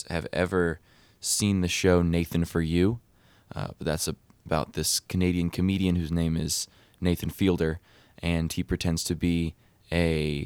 have ever seen the show Nathan For You, but that's about this Canadian comedian whose name is Nathan Fielder, and he pretends to be a,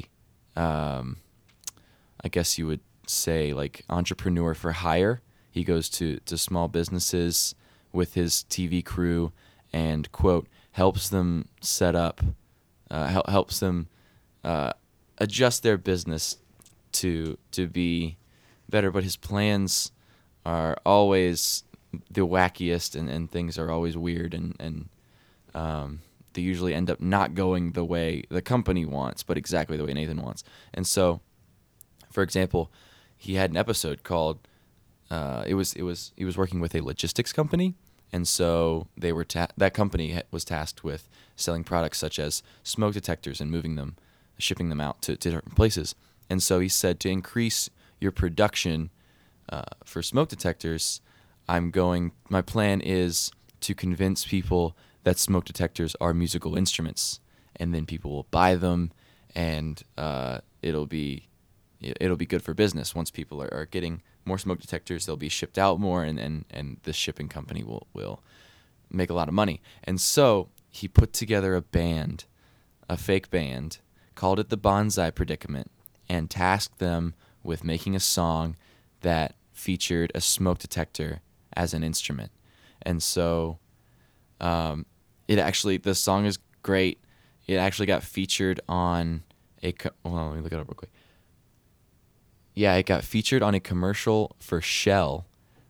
I guess you would say, like, entrepreneur for hire. He goes to small businesses with his TV crew and, quote, helps them set up, helps them adjust their business to be better. But his plans are always the wackiest, and things are always weird, and they usually end up not going the way the company wants, but exactly the way Nathan wants. And so, for example, he had an episode called he was working with a logistics company, and so they were that company was tasked with selling products such as smoke detectors and shipping them out to different places. And so he said, to increase your production for smoke detectors, my plan is to convince people that smoke detectors are musical instruments, and then people will buy them, and it'll be good for business. Once people are getting more smoke detectors, they'll be shipped out more, and the shipping company will make a lot of money. And so he put together a fake band, called it the Bonsai Predicament, and tasked them with making a song that featured a smoke detector as an instrument. And so the song is great. It actually got featured on let me look it up real quick. Yeah, it got featured on a commercial for Shell,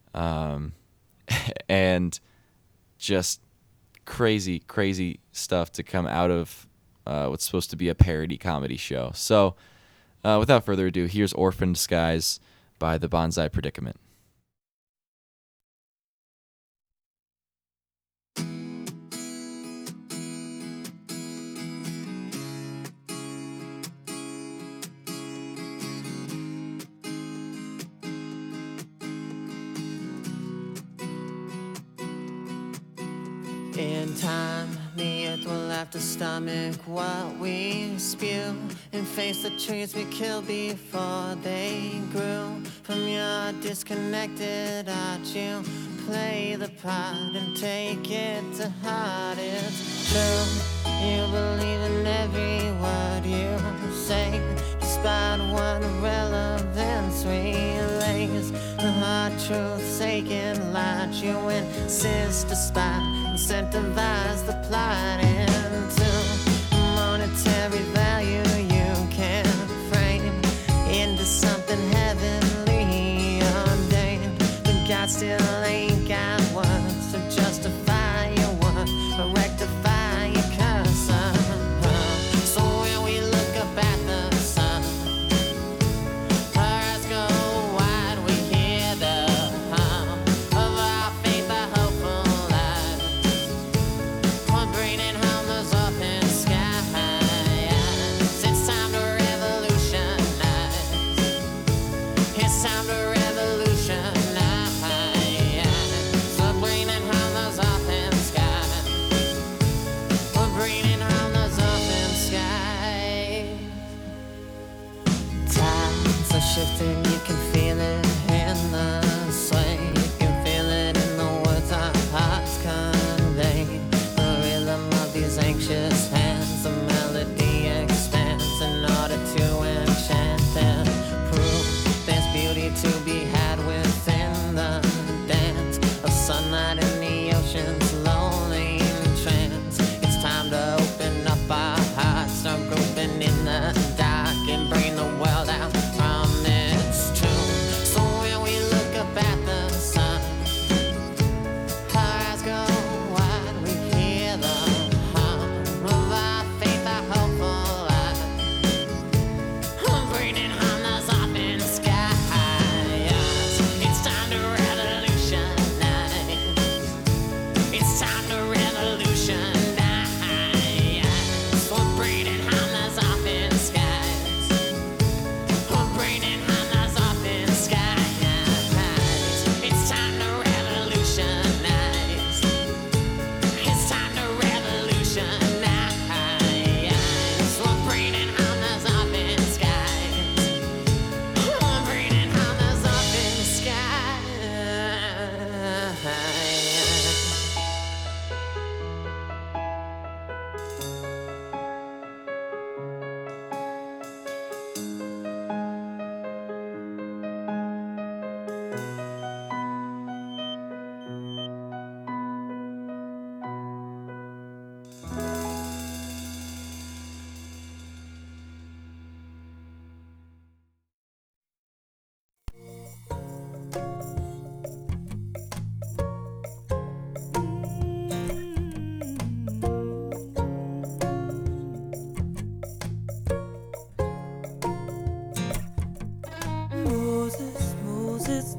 and just crazy, crazy stuff to come out of what's supposed to be a parody comedy show. So, without further ado, here's Orphaned Skies by the Bonsai Predicament. In time, the earth will have to stomach what we spew and face the trees we killed before they grew. From your disconnected art, you play the part and take it to heart. It's true, you believe in every word you say, despite what relevance relays. The hard truth's sacred light, you insist despite incentivize the plot into monetary value you can frame into something heavenly ordained. But God still ain't got words to justify your worth or rectify your curse. So when we look up at the sun, our eyes go wide, we hear the hum of our faith, our hopeful lives. One breathing home those open skies. It's time to revolutionize. It's time to revolutionize.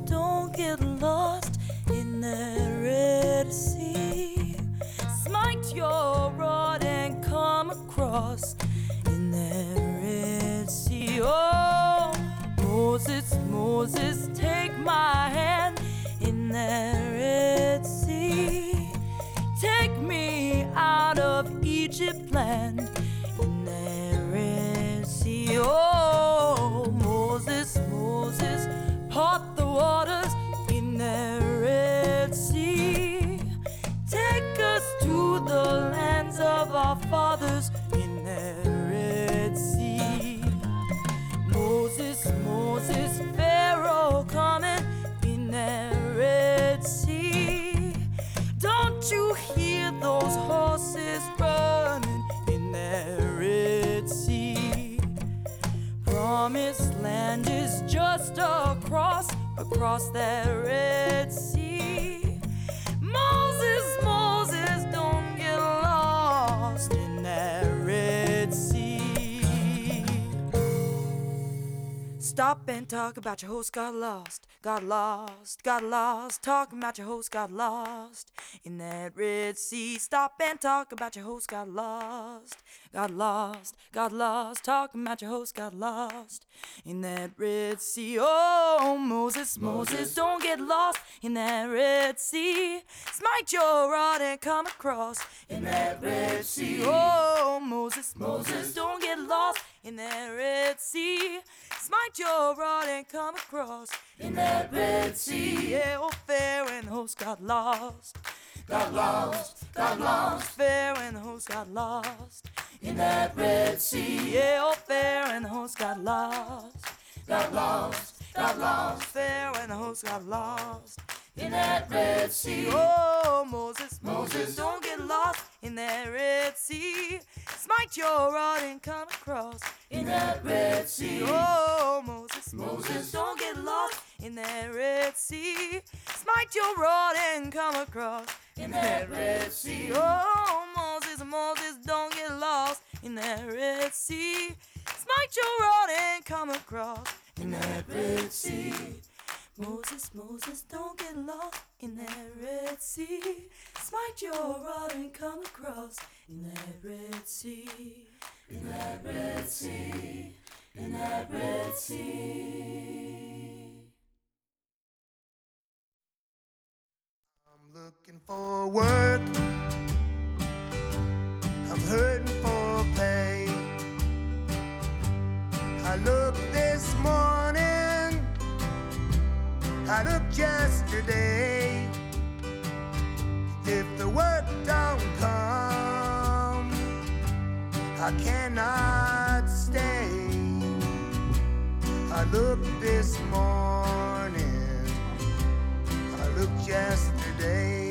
don't get lost in that Red Sea. Smite your rod and come across in that Red Sea. Oh, Moses, Moses, take my hand in that Red Sea. Take me out of Egypt land in that Red Sea. Oh, Moses, Moses, part the waters in that Red Sea. Take us to the lands of our fathers in that Red Sea. Moses, Moses, Pharaoh coming in that Red Sea. Don't you hear those horses running in that Red Sea? Promised land is just across that Red Sea. Moses, Moses, don't get lost in that Red Sea. Stop and talk about your host got lost, got lost, got lost. Talking about your host got lost in that Red Sea. Stop and talk about your host got lost, got lost, got lost. Talking about your host got lost in that Red Sea. Oh, Moses, Moses, don't get lost in that Red Sea. Smite your rod and come across in that Red Sea. Oh, Moses, Moses, don't get lost in that Red Sea. Smite your rod and come across in that Red Sea. Yeah, oh, Pharaoh and the host got lost, got lost, got lost. Pharaoh and the host got lost in that Red Sea. Yeah, oh, Pharaoh and the host got lost, got lost, got lost. Pharaoh and the host got lost in that Red Sea. Oh, Moses, Moses, don't get lost in that Red Sea. Smite your rod and come across in that Red Sea. Oh, Moses, Moses, don't get lost in that Red Sea. Smite your rod and come across in that Red Sea. Oh, Moses, Moses, don't get lost in that Red Sea. Smite your rod and come across in that Red Sea. Moses, Moses, don't get lost in that Red Sea. Smite your rod and come across in that Red Sea. In that Red Sea. In that Red Sea. I'm looking for work. I'm hurting for pay. I looked this morning. I looked yesterday. If the work don't come, I cannot stay. I looked this morning. I looked yesterday.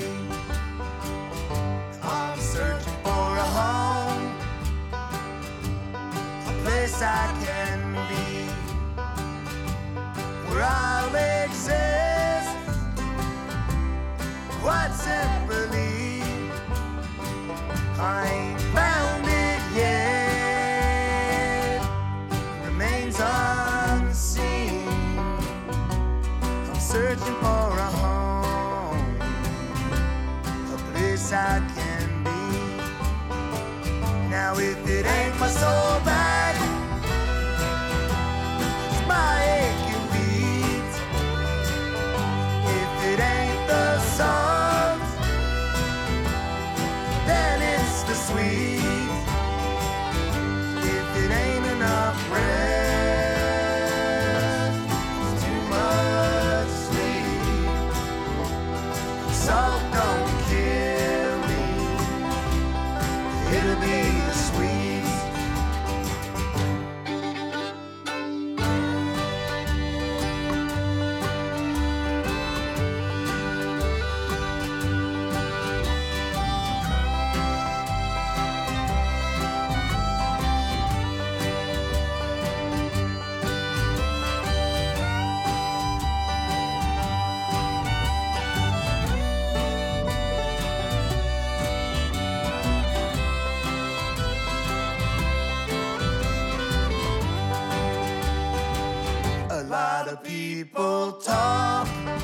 I'm searching for a home, a place I can be, where I'll exist, quite simply. I ain't found it yet, remains unseen. I'm searching for a home, a place I can be. Now if it ain't my soul back, it's my aching beat. If it ain't the songs, then it's the sweet. If it ain't enough rest, it's too much sleep. Salt don't kill me, it'll be the sweet. A lot of people talk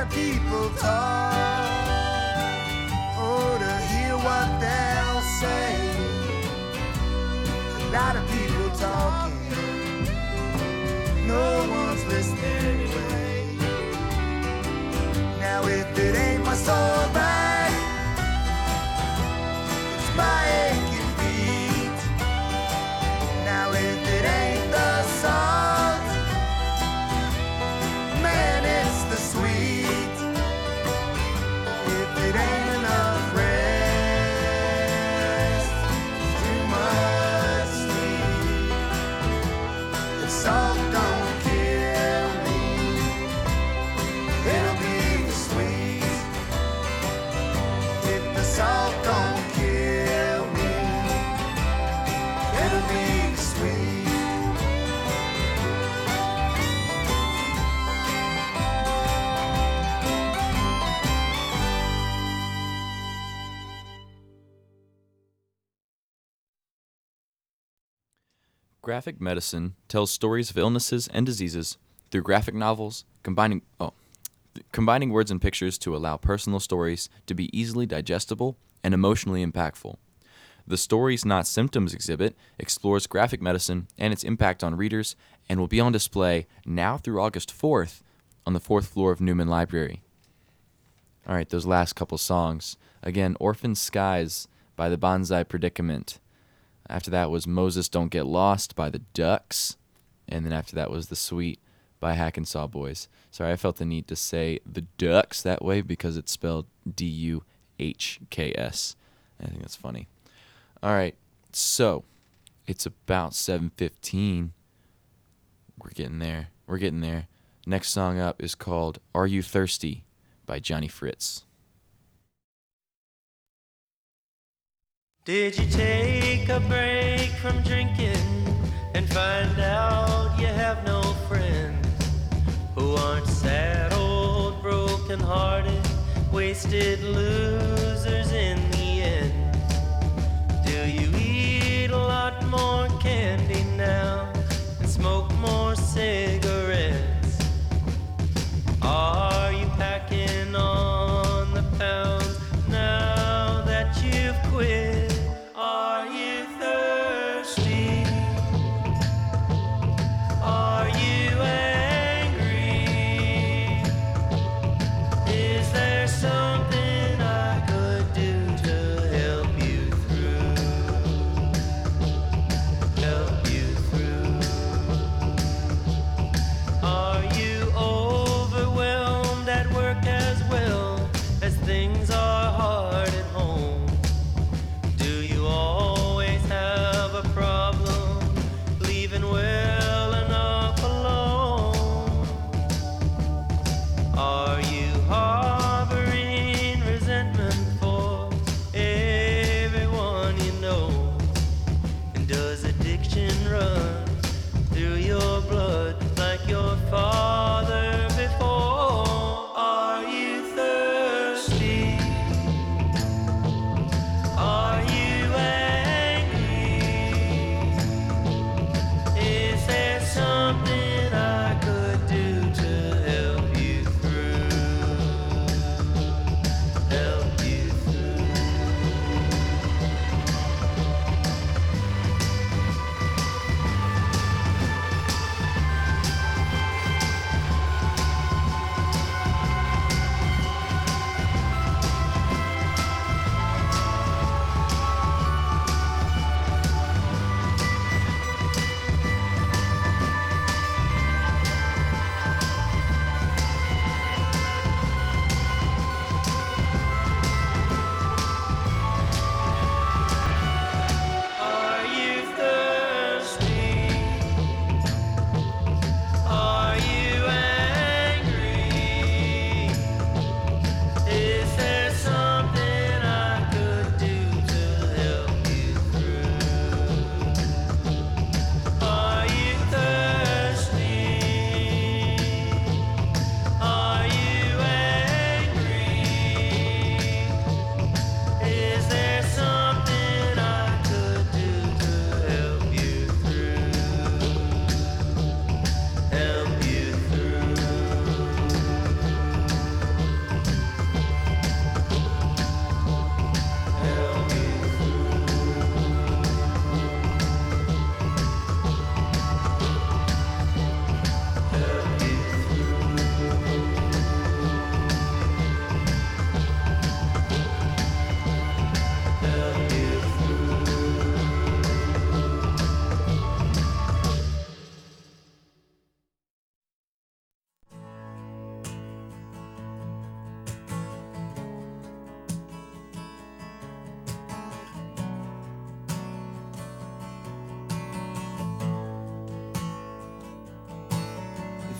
of people talk, oh, to hear what they'll say. A lot of people talking, no one's listening anyway. Now if it ain't my sore back, it's my aching feet. Now if it ain't the salt, man, it's the sweet. If it ain't enough rest, it's too much sleep. The salt don't kill me, it'll be the sweet. If the salt don't kill me, it'll be the sweet. Graphic medicine tells stories of illnesses and diseases through graphic novels, combining words and pictures to allow personal stories to be easily digestible and emotionally impactful. The Stories Not Symptoms exhibit explores graphic medicine and its impact on readers and will be on display now through August 4th on the 4th floor of Newman Library. All right, those last couple songs. Again, Orphan Skies by the Bonsai Predicament. After that was Moses Don't Get Lost by the Ducks. And then after that was The Sweet by Hack and Saw Boys. Sorry, I felt the need to say the Ducks that way because it's spelled D-U-H-K-S. I think that's funny. All right, so it's about 7:15. We're getting there. Next song up is called Are You Thirsty by Johnny Fritz. Did you take a break from drinking and find out you have no friends who aren't sad, old, broken-hearted, wasted losers in the end? Do you eat a lot more candy now and smoke more cigarettes? Are you packing on the pounds now that you've quit? Are you thirsty? Are you angry? Is there something I could do to help you through? Help you through? Are you overwhelmed at work as well as things are hard at home? Do you always have a problem leaving well enough alone? Are you harboring resentment for everyone you know? And does addiction run through your blood like your father before? Are you thirsty? Are you angry? Is there something I could do to help you through? Help you through?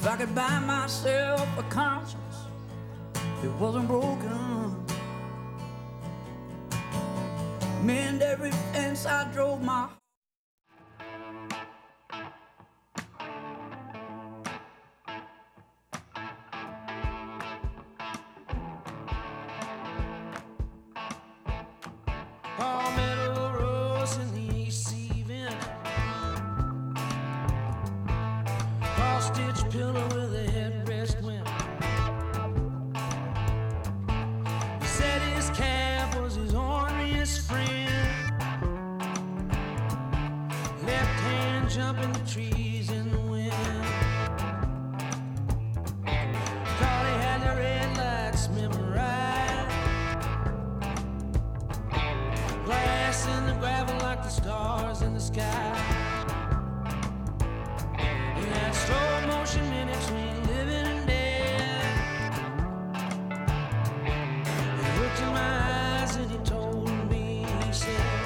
If I could buy myself a conscience, it wasn't broken. Mend every fence I drove my Palmetto rose in the AC vent, cross-stitch pillow with a headrest went. He said his calf was his orneryest friend. Left hand jumping the trees in the wind. Thought he had the red lights memorized. Glass in the gravel like the stars in the sky. In that slow motion in between living and dead, he looked in my eyes and he told me, he said,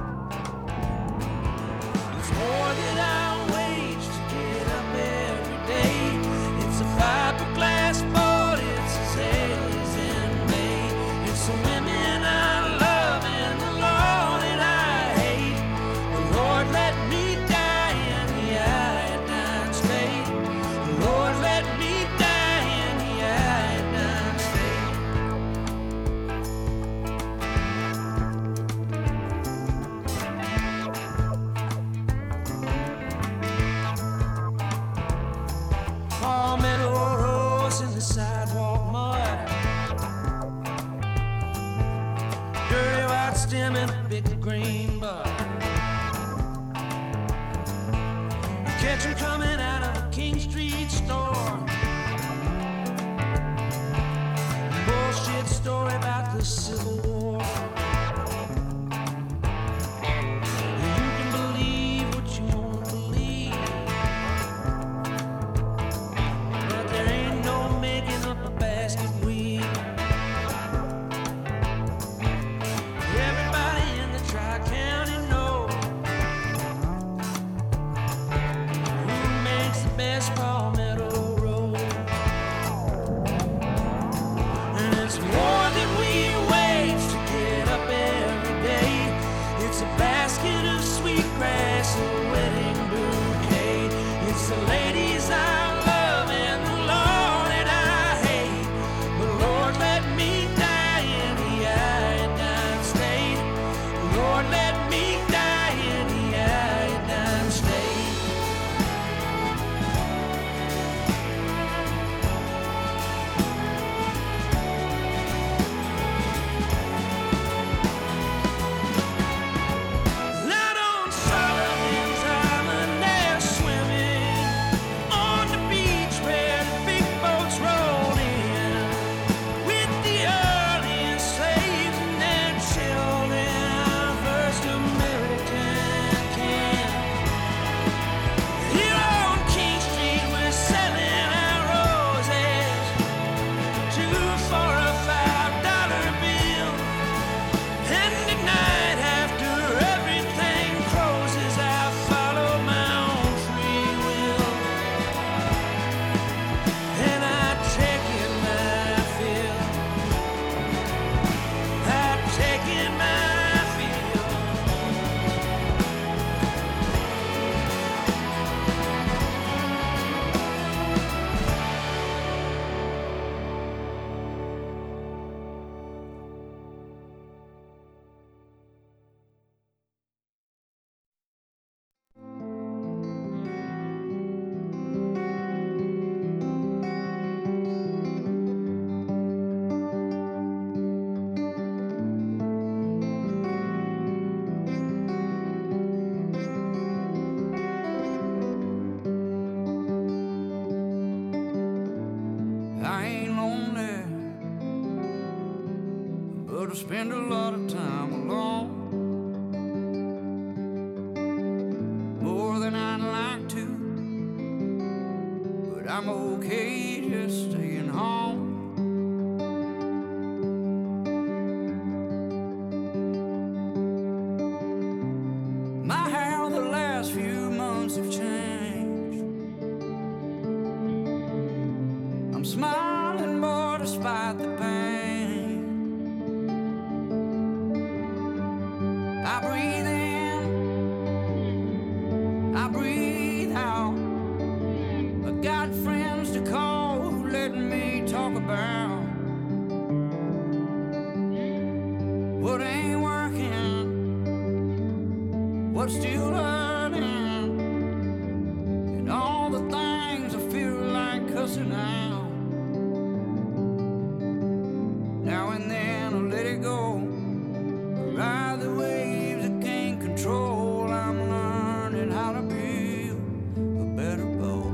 it's more than I wage to get up every day. It's a fiberglass boat, it's as hell as in May. It's the women I love and the law that I hate. The Lord let me die in the iodine state. The Lord let me die in the iodine state. Palmetto rose in the sidewalk mud, dirty white stem and a big green bud. You catch 'em coming out of a King Street store. Bullshit story about the Civil War. You can believe what you want to believe, but there ain't no making up a basket weave. Everybody in the Tri-County knows who makes the best Palmetto roll. And it's more than we wage to get up every day. It's a basket of sweet grass, a wedding bouquet. It's the ladies I love and the law that I hate. But Lord, let me die in the iodine state. Lord, let me die in the iodine state. Out on Solomon's Island, they're swimming on the beach where the big boats roll in, with the early enslaved and their children, first American camp. Here on King Street, we're selling our roses, 2 for a $5 bill. And at night, after everything closes, I follow my own free will. And I take in my fill. I take in my fill. I ain't lonely, but I spend a lot of time alone, more than I'd like to, but I'm okay just staying home. My how the last few months have changed. what ain't working, what's still hurting, and all the things I feel like cussing out. Now and then I let it go, ride the waves I can't control. I'm learning how to build a better boat.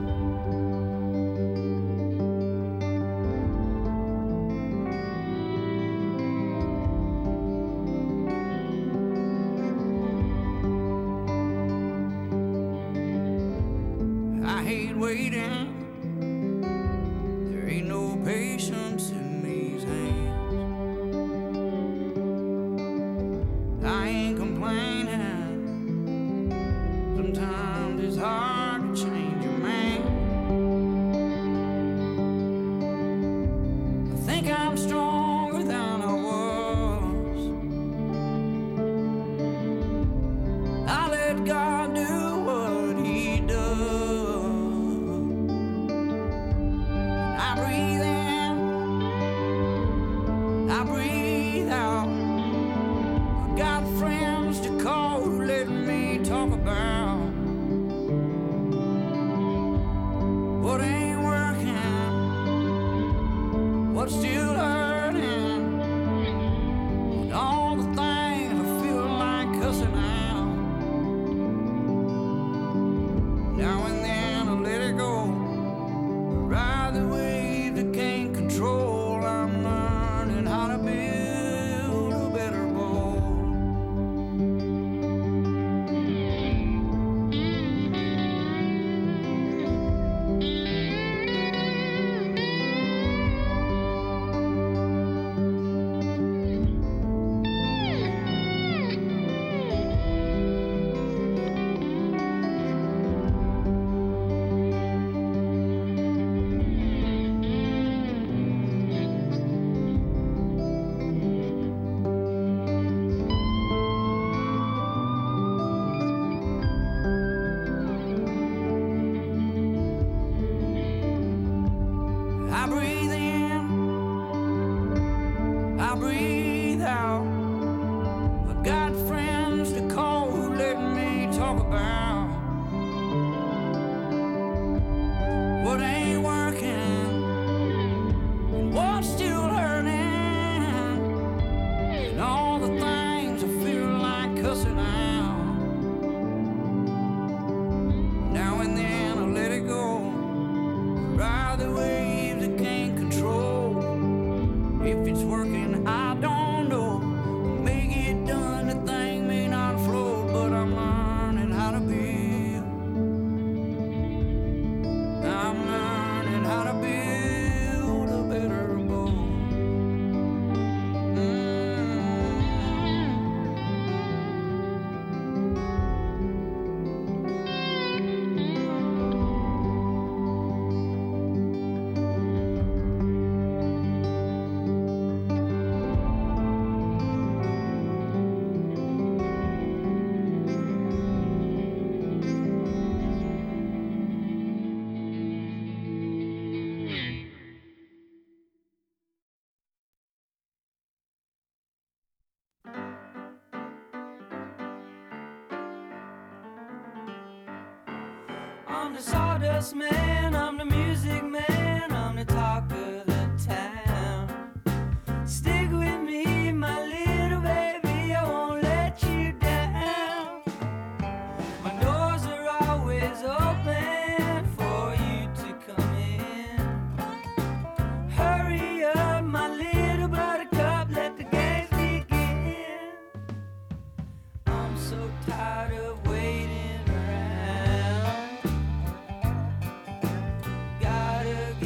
I hate waiting, there ain't no patience in these hands. I ain't complaining, sometimes it's hard to change a man. I think I'm stronger than I was. I let God do what He does. I breathe in, I breathe out. I got friends to call who let me talk about what ain't working, what's still hurting, and all the things I feel like cussing out. Now and then I let it go, ride the waves I can't control. I'm learning how to build a better boat. I breathe in, I breathe out. I got friends to call who let me talk about what ain't working and what's still hurting, and all the things I feel like cussing out. Now and then I let it go, ride the waves I can't control. If it's working, I don't know. May get done, the thing may not flow, but I'm learning how to build. I'm learning how to build a better boat. I'm the sawdust man, I'm the music man, I'm the talk of the town. Stick with me, my little baby, I won't let you down. My doors are always open for you to come in. Hurry up, my little buttercup, let the game begin. I'm so tired of waiting around. Gotta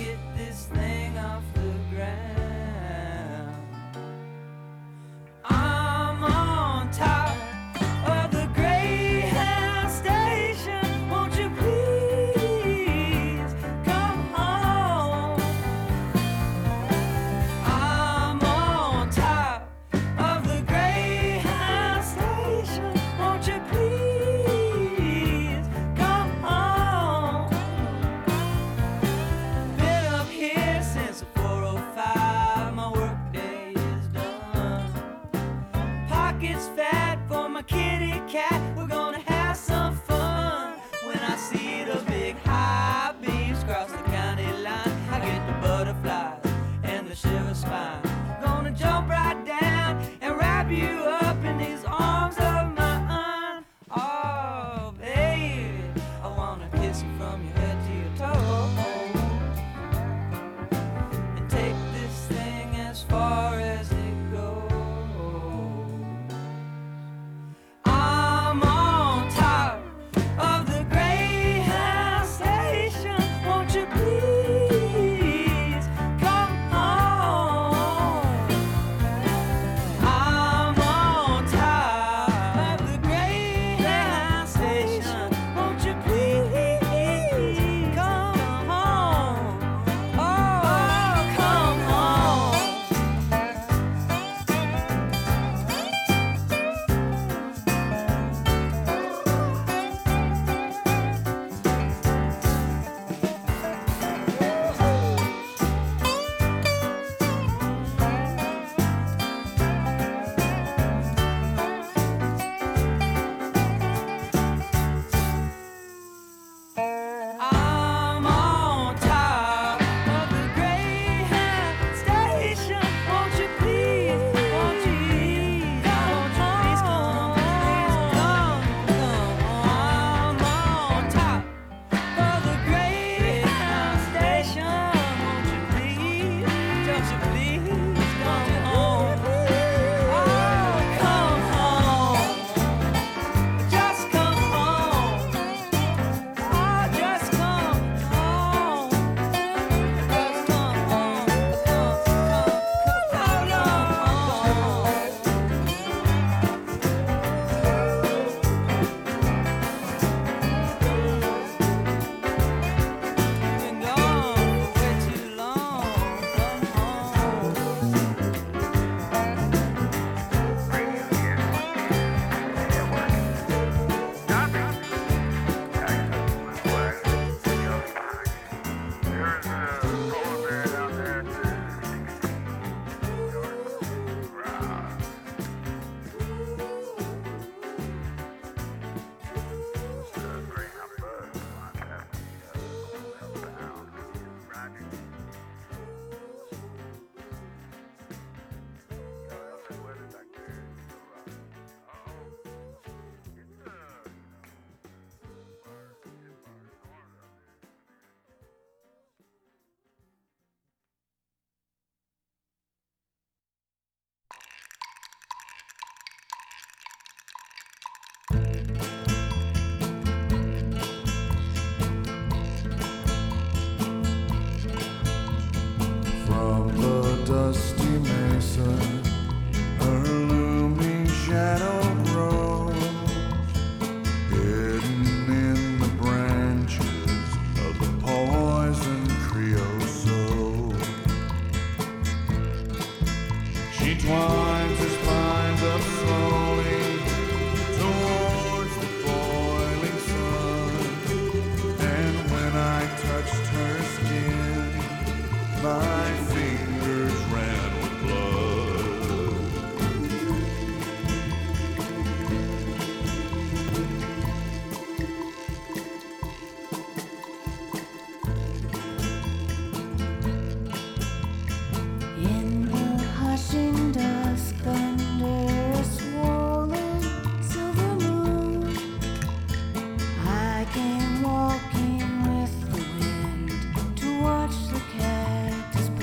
gets fat for my kitty cat. We're gonna have some fun. When I see the big high beams cross the county line, I get the butterflies and the shiver spine. Gonna jump right down and wrap you up in these arms of mine. Oh, baby, I wanna kiss you from your head to your toes and take this thing as far as it goes. I'm on top of the Greyhound station. Won't you please come home? I'm on top of the Greyhound station. Won't you please come home? Oh, come home. I'm on top of the Greyhound station. Won't you please, won't you please come, please come. I'm on top of the Greyhound station. Won't you please, don't you please come home? Oh, come home. Just come home. Oh, just come home. Just come home. Come You've been gone for way too long. Come home. From the dusty mesa, her looming shadow grows, hidden in the branches of the poison creosote. She twines her spines up slowly towards the boiling sun, and when I touched her skin, my fingers ran with blood. In the hushing dusk under a swollen silver moon, I came walking with the wind to watch the cactus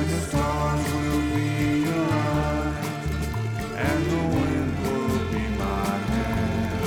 the stars will be aligned, and the wind will be my hand.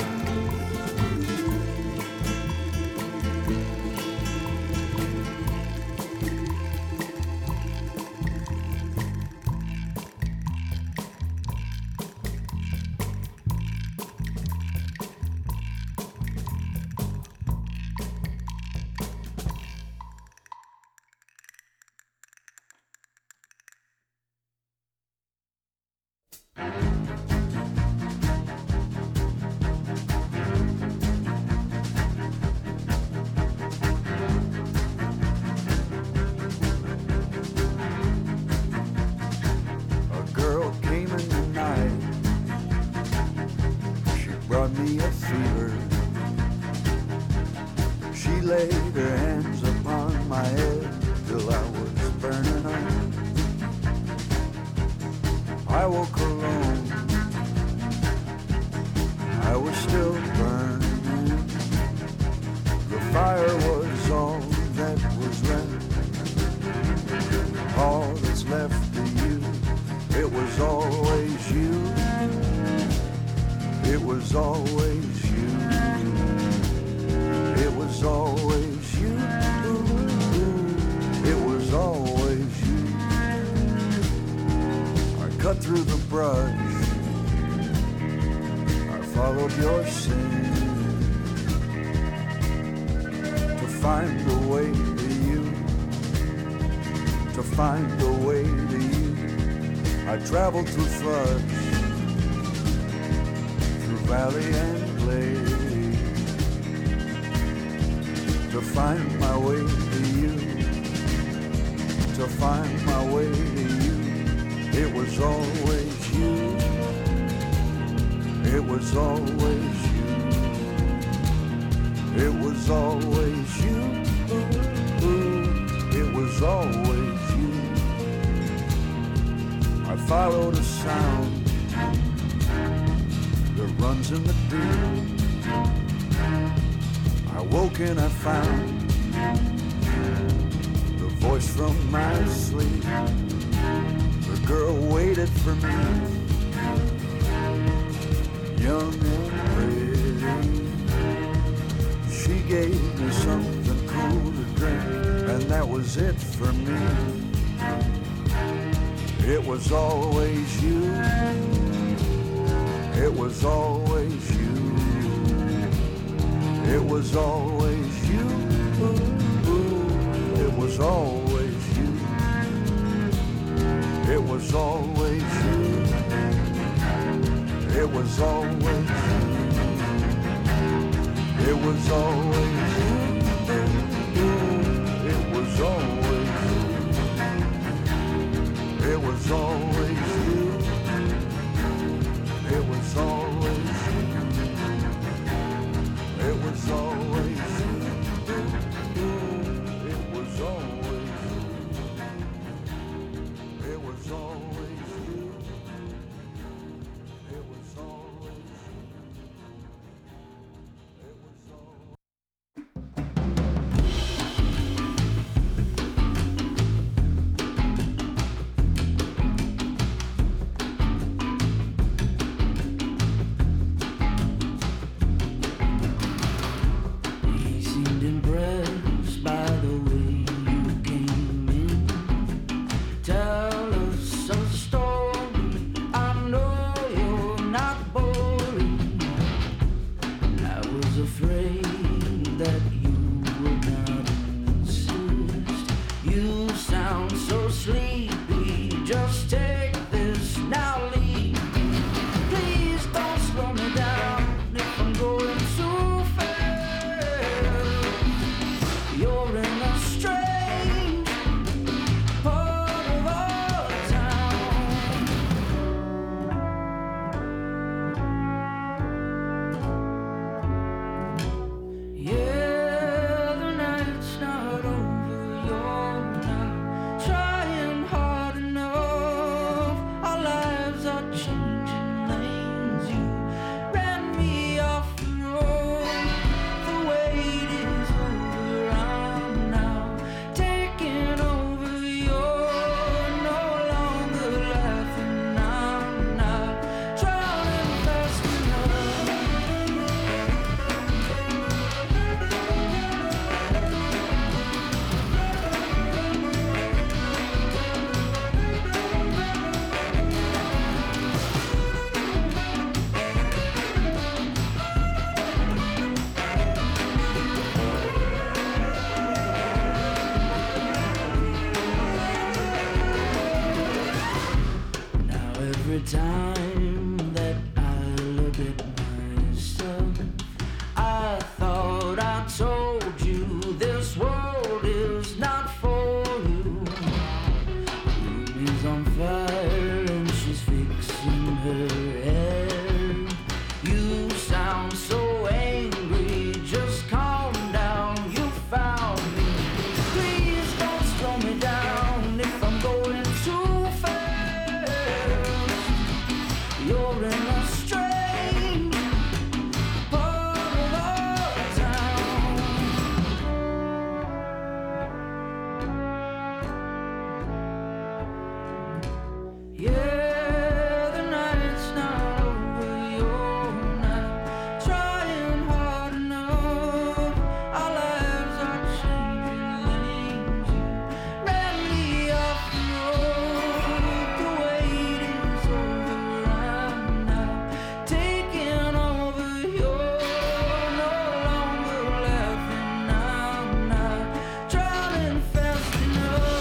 A girl came in the night. She brought me a fever. She laid her hands upon my head till I was burning up. I woke alone. I was still burning. The fire was all that was left. All that's left of you. It was always you. It was always you. It was always you. It was always you. I cut through the brush. I followed your sin to find the way to you. To find the way to you. I traveled through floods, through valley and glade, to find my way to you, to find my way to you. It was always you. It was always you. It was always you. It was always you. I followed a sound that runs in the deep. I woke and I found the voice from my sleep. The girl waited for me, young and pretty. She gave me something cool to drink, and that was it for me. It was always you. It was always you. It was always you. It was always you. It was always you. It was always you. It was always you. It was always you. It was always you. It was always you. It was always you. It was always you. It was always you. It was always you. It was always time that I look at myself, I thought I told you this world is not for you. Room is on fire and she's fixing her hair. You sound so angry, just calm down, you found me. Please don't slow me down if I'm going too fast. You're in a strange part of our town. Yeah, the night's not over, you're not trying hard enough. Our lives are changing lanes. You ran me off the road. The wait is over. I'm now taking over. You're no longer laughing. I'm not driving fast enough.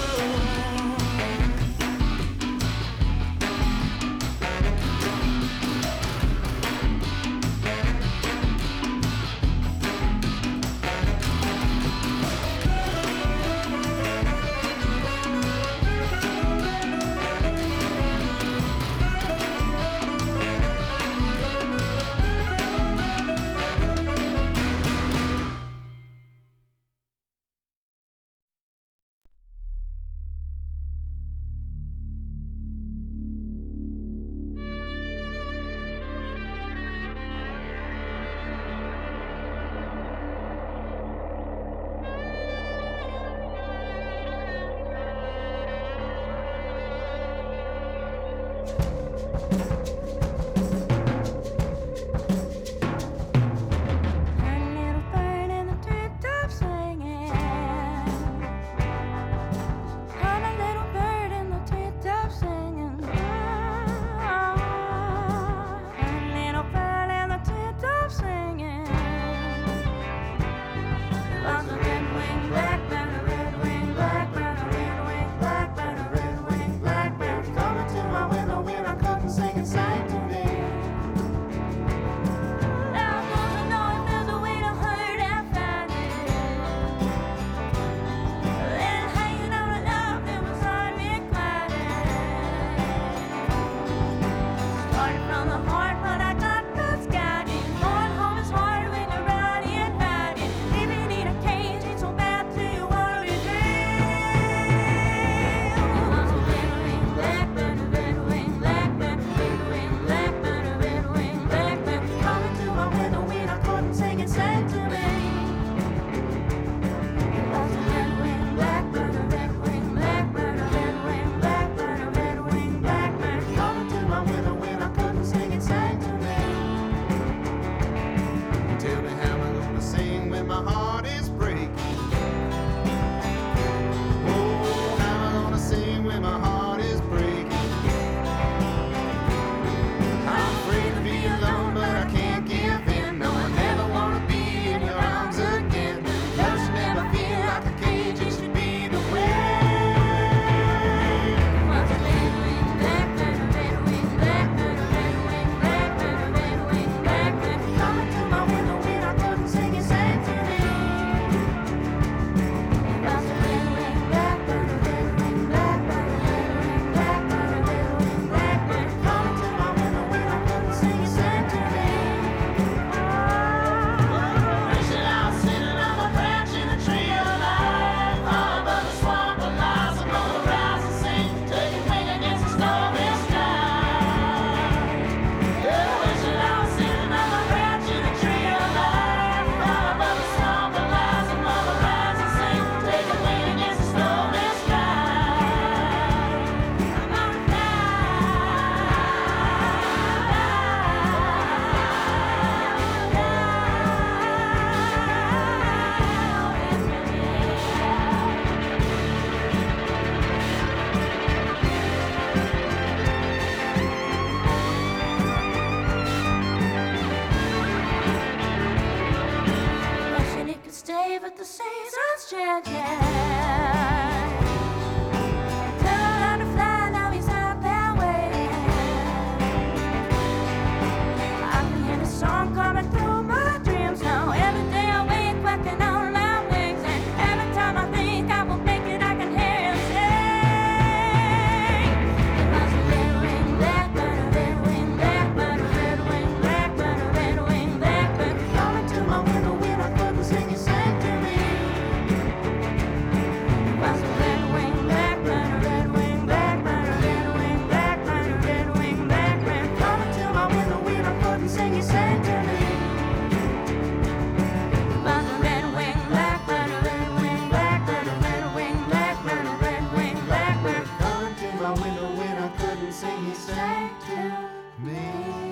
sing it straight to me.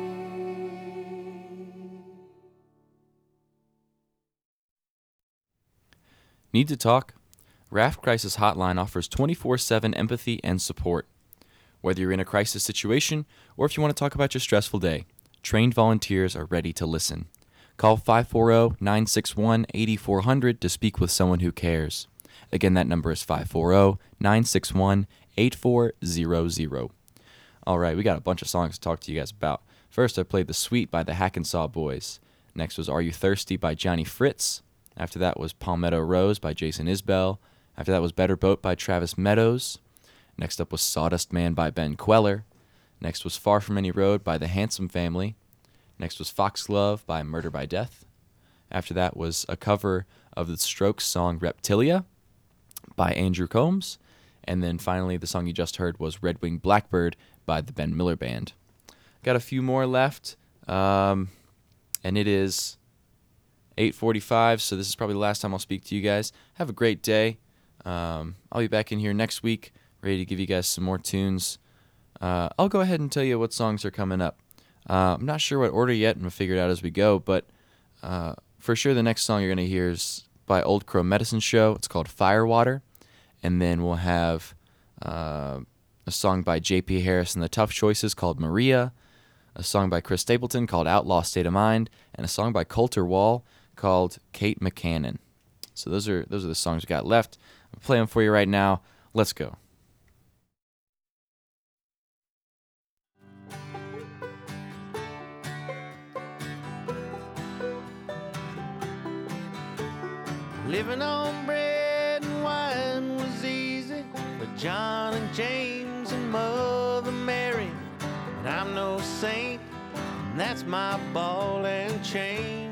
Need to talk? Raft Crisis Hotline offers 24/7 empathy and support. Whether you're in a crisis situation or if you want to talk about your stressful day, trained volunteers are ready to listen. Call 540-961-8400 to speak with someone who cares. Again, that number is 540-961-8400. All right, we got a bunch of songs to talk to you guys about. First, I played The Sweet by the Hack and Saw Boys. Next was Are You Thirsty by Johnny Fritz. After that was Palmetto Rose by Jason Isbell. After that was Better Boat by Travis Meadows. Next up was Sawdust Man by Ben Queller. Next was Far From Any Road by the Handsome Family. Next was Foxglove by Murder by Death. After that was a cover of the Strokes song Reptilia by Andrew Combs. And then finally the song you just heard was Red Winged Blackbird by the Ben Miller Band. Got a few more left, and it is 8:45, so this is probably the last time I'll speak to you guys. Have a great day. I'll be back in here next week, ready to give you guys some more tunes. I'll go ahead and tell you what songs are coming up. I'm not sure what order yet, and we'll figure it out as we go, but for sure the next song you're going to hear is by Old Crow Medicine Show. It's called Firewater. And then we'll have a song by J.P. Harris and the Tough Choices called Maria, a song by Chris Stapleton called Outlaw State of Mind, and a song by Coulter Wall called Kate McCannon. So those are the songs we got left. I'll play them for you right now. Let's go. Living on bread and wine was easy for John and James and Mother Mary. But I'm no saint, and that's my ball and chain.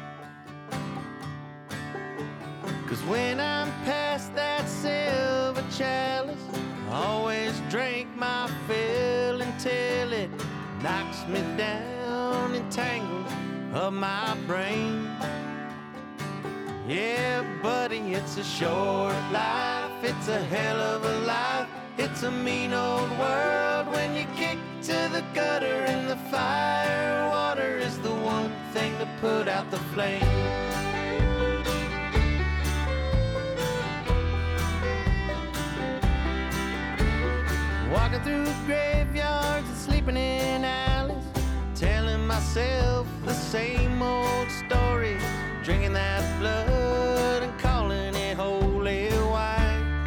'Cause when I'm past that silver chalice, I always drink my fill until it knocks me down and tangles up my brain. Yeah, buddy, it's a short life, it's a hell of a life. It's a mean old world when you kick to the gutter, and the fire water is the one thing to put out the flame. Walking through graveyards and sleeping in alleys, telling myself the same old stories, drinking that blood and calling it holy wine.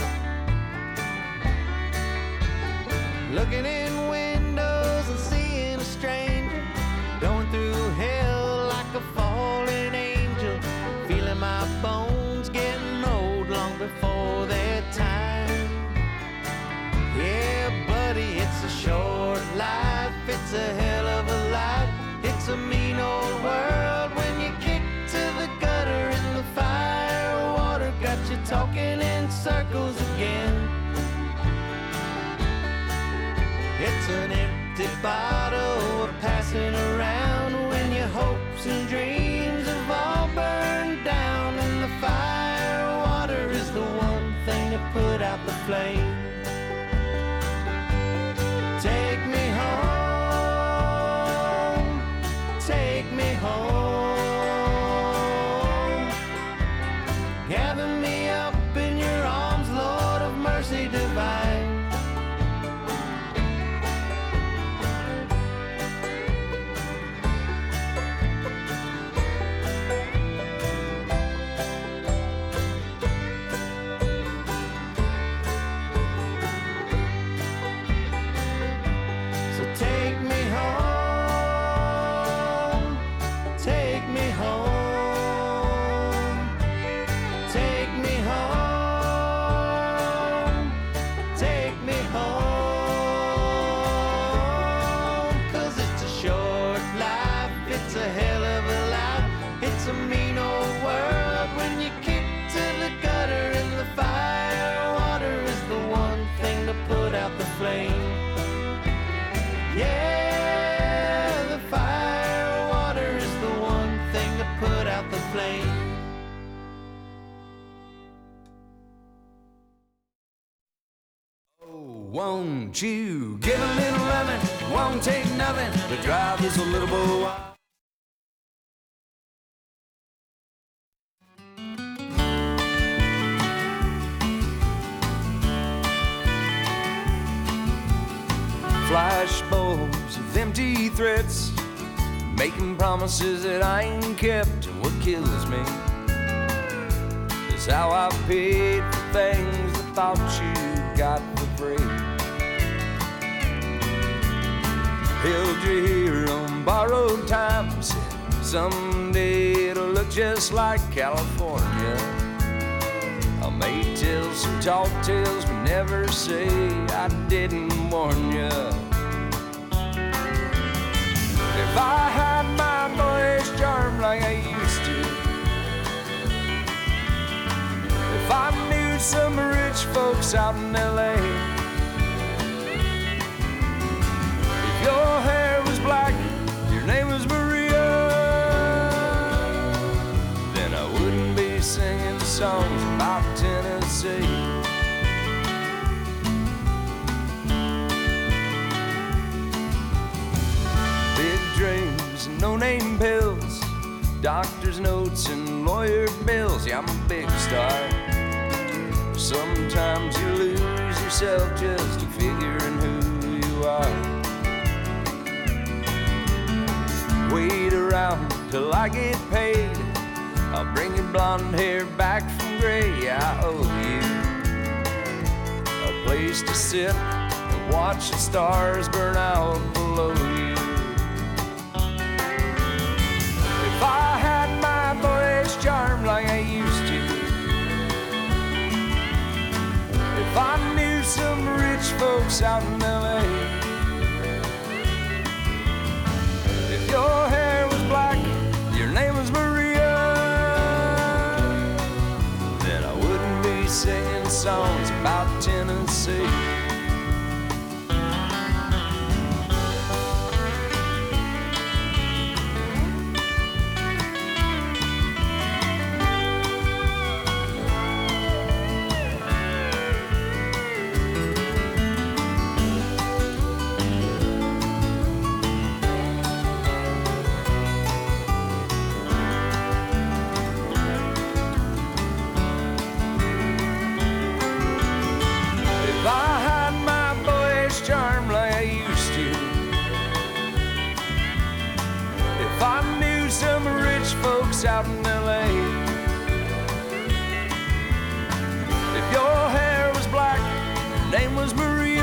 Looking in windows and seeing a stranger, going through hell like a fallen angel, feeling my bones getting old long before their time. Yeah, buddy, it's a short life, it's a hell of a life. It's a mean old world when you kick to the gutter, and the fire water got you talking in circles again. It's an empty bottle passing around when your hopes and dreams have all burned down, and the fire water is the one thing to put out the flame. Take me home, take me home. Gather me up in your arms, Lord of mercy divine. won't you give a little loving? Won't take nothing to drive this little boy wild. Flash bulbs of empty threats, making promises that I ain't kept. And what kills me is how I paid for things I thought you got for free. Held you here on borrowed time, said someday it'll look just like California. I may tell some tall tales, but never say I didn't warn you. If I had my boyish charm like I used to, if I knew some rich folks out in LA, if your hair was black, your name was Maria, then I wouldn't be singing songs about Tennessee. Big dreams and no-name pills, doctor's notes and lawyer bills. Yeah, I'm a big star. Sometimes you lose yourself just figuring who you are. Wait around till I get paid, I'll bring your blonde hair back from gray. I owe you a place to sit and watch the stars burn out below you. If I had my boyish charm like I used to, if I knew some rich folks out in LA, if your hair was black, your name was Maria, then I wouldn't be singing songs about Tennessee. Out in LA, if your hair was black, your name was Maria,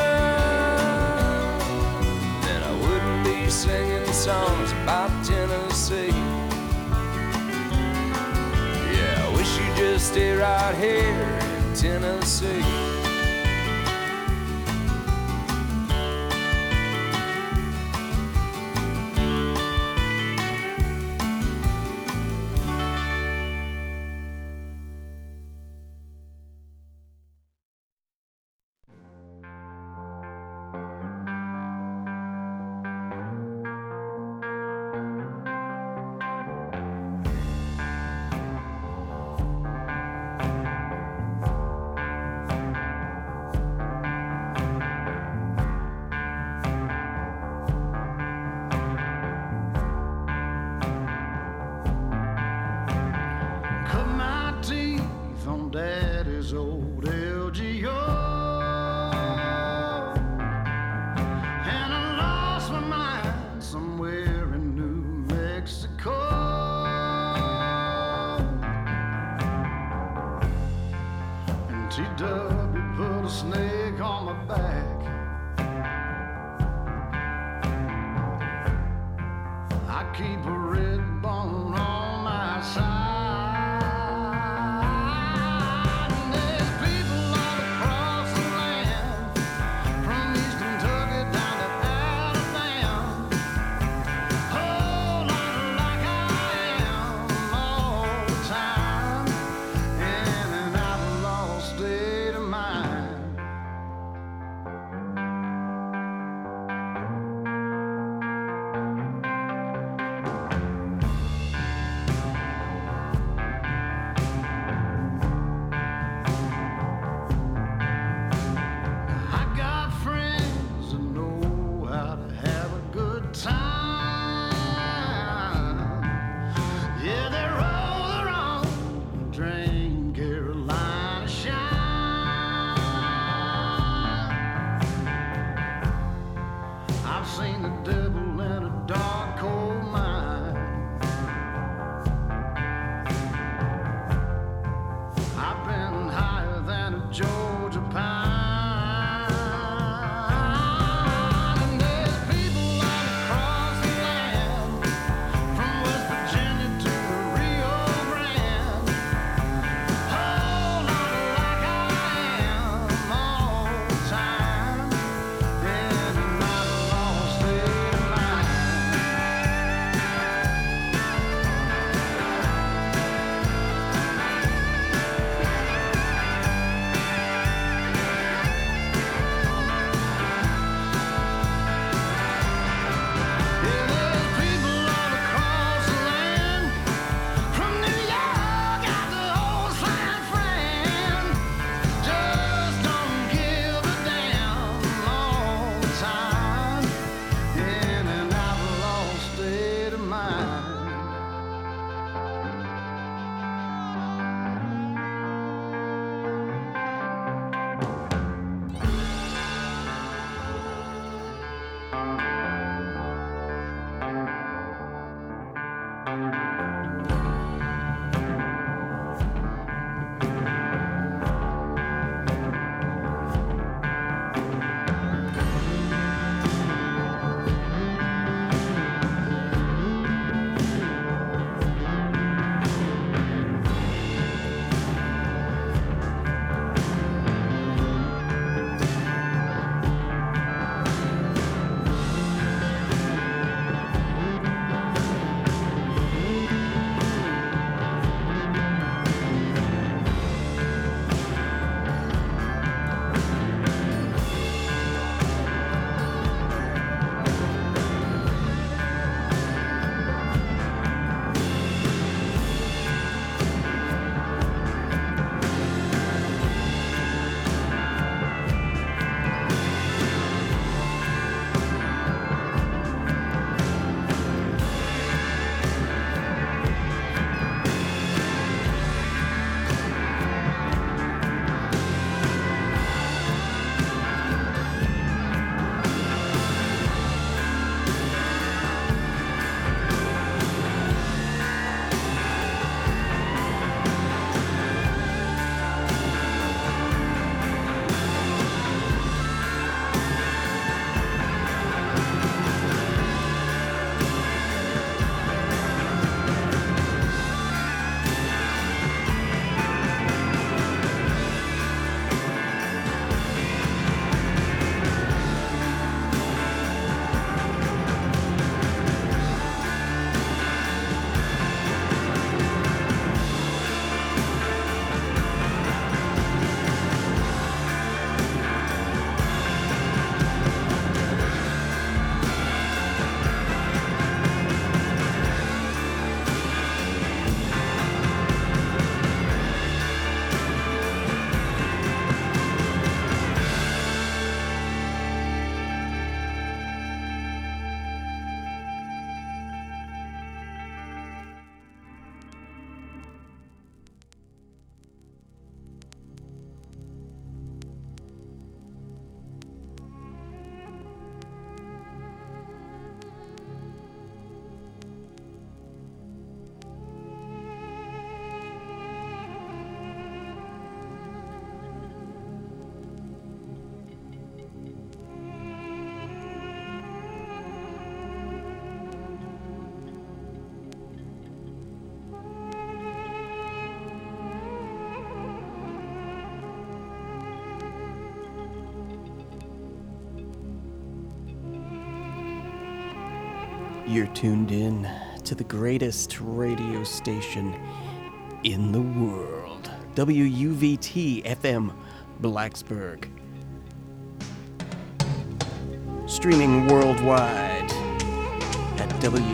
then I wouldn't be singing songs about Tennessee. Yeah, I wish you'd just stay right here in Tennessee. seen the devil in a dark coal mine. I've been higher than a Georgia pine. And there's people all across the land, from West Virginia to the Rio Grande. Oh, not like I am all the time. In and out of lost state of mind. Yeah, there's people all across the land, from New York out to old San Fran. Just don't give a damn all the time. In and out of lost state of mind. You're tuned in to the greatest radio station in the world, WUVT FM Blacksburg. Streaming worldwide at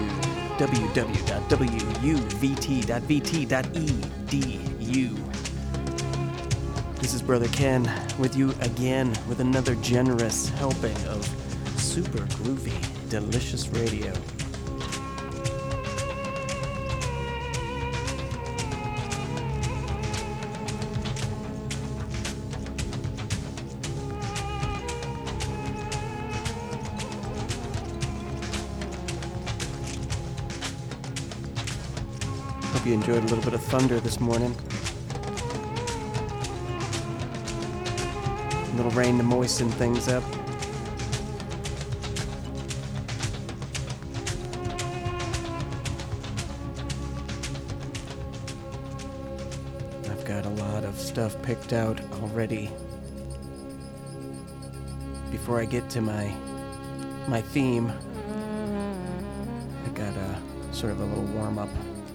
www.uvutt.vt.edu. This is Brother Ken with you again with another generous helping of super groovy, delicious radio. Hope you enjoyed a little bit of thunder this morning. A little rain to moisten things up. I've got a lot of stuff picked out already. Before I get to my theme, I got a sort of a little warm-up.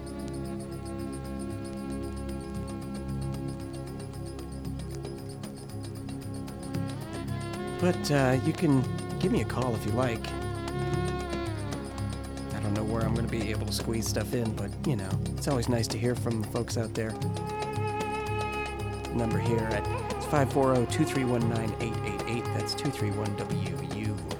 But you can give me a call if you like. I don't know where I'm going to be able to squeeze stuff in, but, you know, it's always nice to hear from the folks out there. Number here at 540-231-9888. That's 231-WU.